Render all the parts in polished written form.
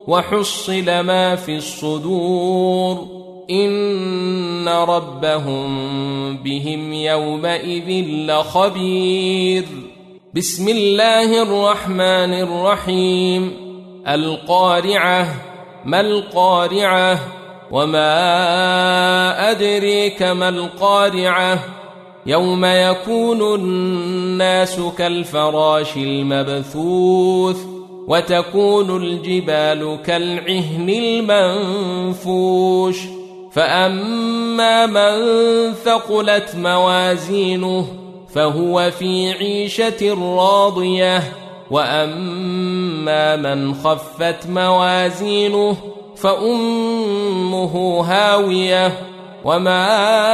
وحصل ما في الصدور إن ربهم بهم يومئذ لخبير. بسم الله الرحمن الرحيم. القارعة. ما القارعة؟ وما أدريك ما القارعة؟ يوم يكون الناس كالفراش المبثوث وتكون الجبال كالعهن المنفوش فأما من ثقلت موازينه فهو في عيشة راضية وأما من خفت موازينه فأمه هاوية وما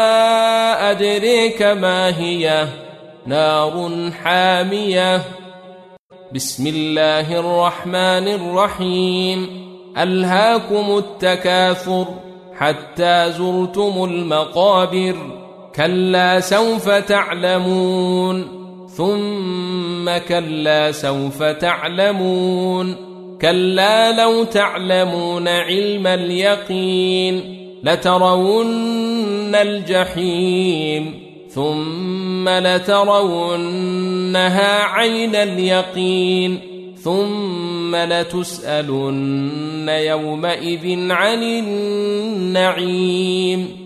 أدريك ما هي نار حامية. بسم الله الرحمن الرحيم. ألهاكم التكاثر حتى زرتم المقابر كلا سوف تعلمون ثم كلا سوف تعلمون كلا لو تعلمون علم اليقين لترون الجحيم ثم لترونها عين اليقين ثم لتسألن يومئذ عن النعيم.